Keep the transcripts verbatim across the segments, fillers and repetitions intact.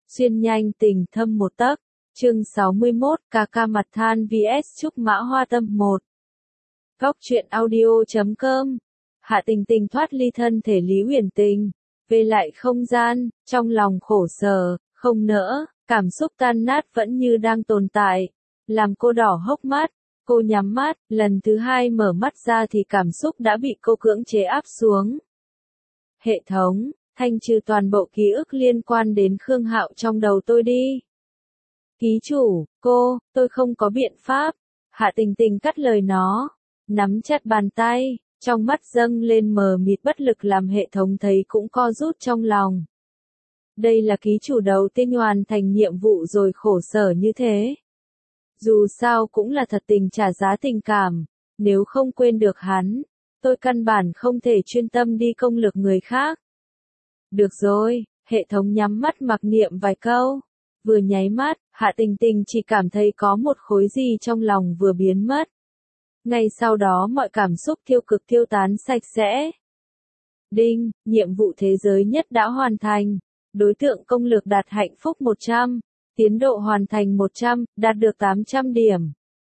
Xuyên nhanh tình thâm một tấc. Chương sáu mươi mốt, ca ca mặt than vs Trúc Mã Hoa Tâm một. Góc truyện audio chấm com. Hạ Tình Tình thoát ly thân thể Lý Huyền Tình, về lại không gian, trong lòng khổ sở, không nỡ, cảm xúc tan nát vẫn như đang tồn tại, làm cô đỏ hốc mắt. Cô nhắm mắt, lần thứ hai mở mắt ra thì cảm xúc đã bị cô cưỡng chế áp xuống. Hệ thống, thanh trừ toàn bộ ký ức liên quan đến Khương Hạo trong đầu tôi đi. Ký chủ, cô, tôi không có biện pháp. Hạ Tình Tình cắt lời nó, nắm chặt bàn tay, trong mắt dâng lên mờ mịt bất lực làm hệ thống thấy cũng co rút trong lòng. Đây là ký chủ đầu tiên hoàn thành nhiệm vụ rồi khổ sở như thế. Dù sao cũng là thật tình trả giá tình cảm, nếu không quên được hắn, tôi căn bản không thể chuyên tâm đi công lược người khác. Được rồi, hệ thống nhắm mắt mặc niệm vài câu, vừa nháy mắt, Hạ Tình Tình chỉ cảm thấy có một khối gì trong lòng vừa biến mất. Ngay sau đó mọi cảm xúc tiêu cực tiêu tán sạch sẽ. Đinh, nhiệm vụ thế giới nhất đã hoàn thành, đối tượng công lược đạt hạnh phúc một trăm. Tiến độ hoàn thành một trăm, đạt được tám trăm điểm.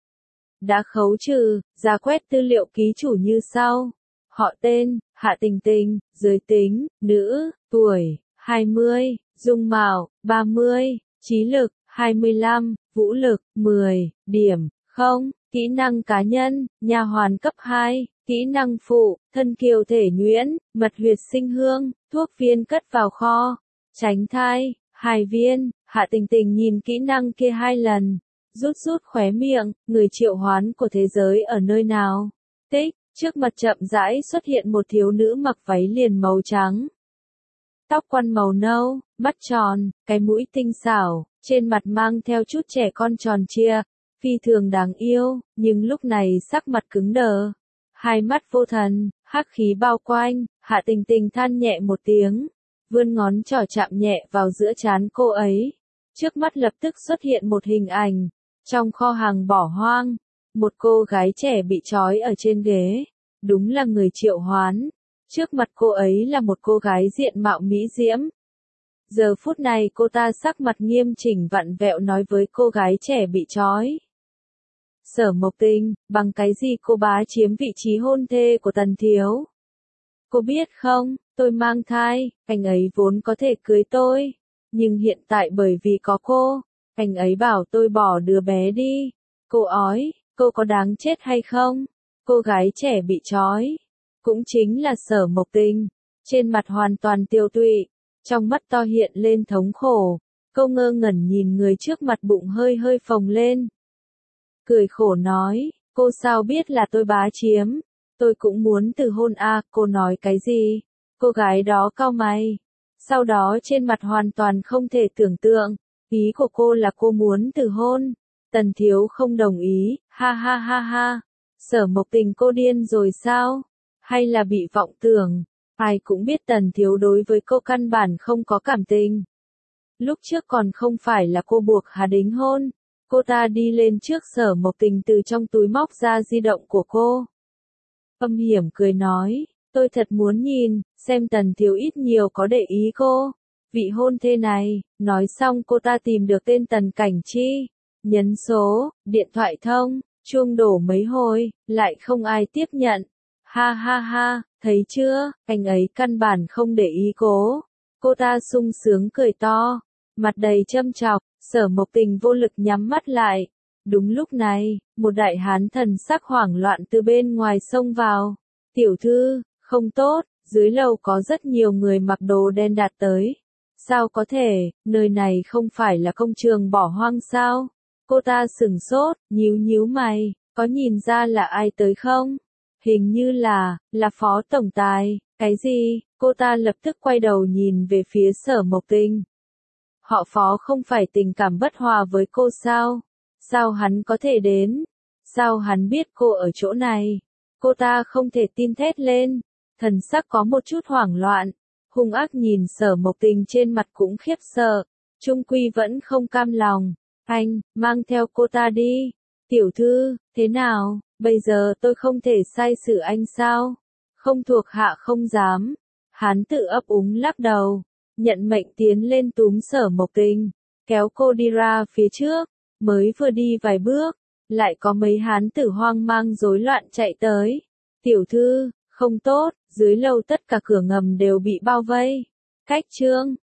Đã khấu trừ, ra quét tư liệu ký chủ như sau. Họ tên, Hạ Tình Tình, giới tính, nữ, tuổi, hai mươi, dung mạo, ba mươi, trí lực, hai mươi lăm, vũ lực, mười, điểm, không, kỹ năng cá nhân, nha hoàn cấp hai, kỹ năng phụ, thân kiều thể nhuyễn, mật huyệt sinh hương, thuốc viên cất vào kho, tránh thai, hai viên. Hạ Tình Tình nhìn kỹ năng kia hai lần, rút rút khóe miệng, người triệu hoán của thế giới ở nơi nào? Tích, trước mặt chậm rãi xuất hiện một thiếu nữ mặc váy liền màu trắng. Tóc quăn màu nâu, mắt tròn, cái mũi tinh xảo, trên mặt mang theo chút trẻ con tròn trịa, phi thường đáng yêu, nhưng lúc này sắc mặt cứng đờ. Hai mắt vô thần, hắc khí bao quanh, Hạ Tình Tình than nhẹ một tiếng, vươn ngón trỏ chạm nhẹ vào giữa trán cô ấy. Trước mắt lập tức xuất hiện một hình ảnh, trong kho hàng bỏ hoang, một cô gái trẻ bị trói ở trên ghế, đúng là người triệu hoán. Trước mặt cô ấy là một cô gái diện mạo mỹ diễm. Giờ phút này cô ta sắc mặt nghiêm chỉnh vặn vẹo nói với cô gái trẻ bị trói. Sở Mộc Tình, bằng cái gì cô bá chiếm vị trí hôn thê của Tần Thiếu? Cô biết không, tôi mang thai, anh ấy vốn có thể cưới tôi. Nhưng hiện tại bởi vì có cô, anh ấy bảo tôi bỏ đứa bé đi. Cô ói, cô có đáng chết hay không? Cô gái trẻ bị trói, cũng chính là Sở Mộc Tình, trên mặt hoàn toàn tiêu tụy, trong mắt to hiện lên thống khổ. Cô ngơ ngẩn nhìn người trước mặt, bụng hơi hơi phồng lên. Cười khổ nói, cô sao biết là tôi bá chiếm? Tôi cũng muốn từ hôn à, cô nói cái gì? Cô gái đó cau mày. Sau đó trên mặt hoàn toàn không thể tưởng tượng, ý của cô là cô muốn từ hôn. Tần Thiếu không đồng ý, ha ha ha ha. Sở Mộc Tình cô điên rồi sao? Hay là bị vọng tưởng? Ai cũng biết Tần Thiếu đối với cô căn bản không có cảm tình. Lúc trước còn không phải là cô buộc hắn đính hôn. Cô ta đi lên trước Sở Mộc Tình, từ trong túi móc ra di động của cô. Âm hiểm cười nói, tôi thật muốn nhìn, xem Tần Thiếu ít nhiều có để ý cô. Vị hôn thê này, nói xong cô ta tìm được tên Tần Cảnh Chi. Nhấn số, điện thoại thông, chuông đổ mấy hồi, lại không ai tiếp nhận. Ha ha ha, thấy chưa, anh ấy căn bản không để ý cô. Cô ta sung sướng cười to, mặt đầy châm chọc. Sở Mộc Tình vô lực nhắm mắt lại. Đúng lúc này, một đại hán thần sắc hoảng loạn từ bên ngoài xông vào. Tiểu thư, không tốt, dưới lầu có rất nhiều người mặc đồ đen đạt tới. Sao có thể, nơi này không phải là công trường bỏ hoang sao? Cô ta sửng sốt, nhíu nhíu mày, có nhìn ra là ai tới không? Hình như là, là Phó Tổng Tài. Cái gì? Cô ta lập tức quay đầu nhìn về phía Sở Mộc Tình. Họ Phó không phải tình cảm bất hòa với cô sao? Sao hắn có thể đến? Sao hắn biết cô ở chỗ này? Cô ta không thể tin thét lên, thần sắc có một chút hoảng loạn, hung ác nhìn Sở Mộc Tình, trên mặt cũng khiếp sợ, trung quy vẫn không cam lòng. Anh, mang theo cô ta đi. Tiểu thư, thế nào, bây giờ tôi không thể sai xử anh sao? Không thuộc hạ không dám. Hắn tự ấp úng lắc đầu. nhận mệnh tiến lên túm Sở Mộc Tình, kéo cô đi ra phía trước, mới vừa đi vài bước, lại có mấy hán tử hoang mang rối loạn chạy tới. Tiểu thư, không tốt, dưới lầu tất cả cửa ngầm đều bị bao vây. Cách trương,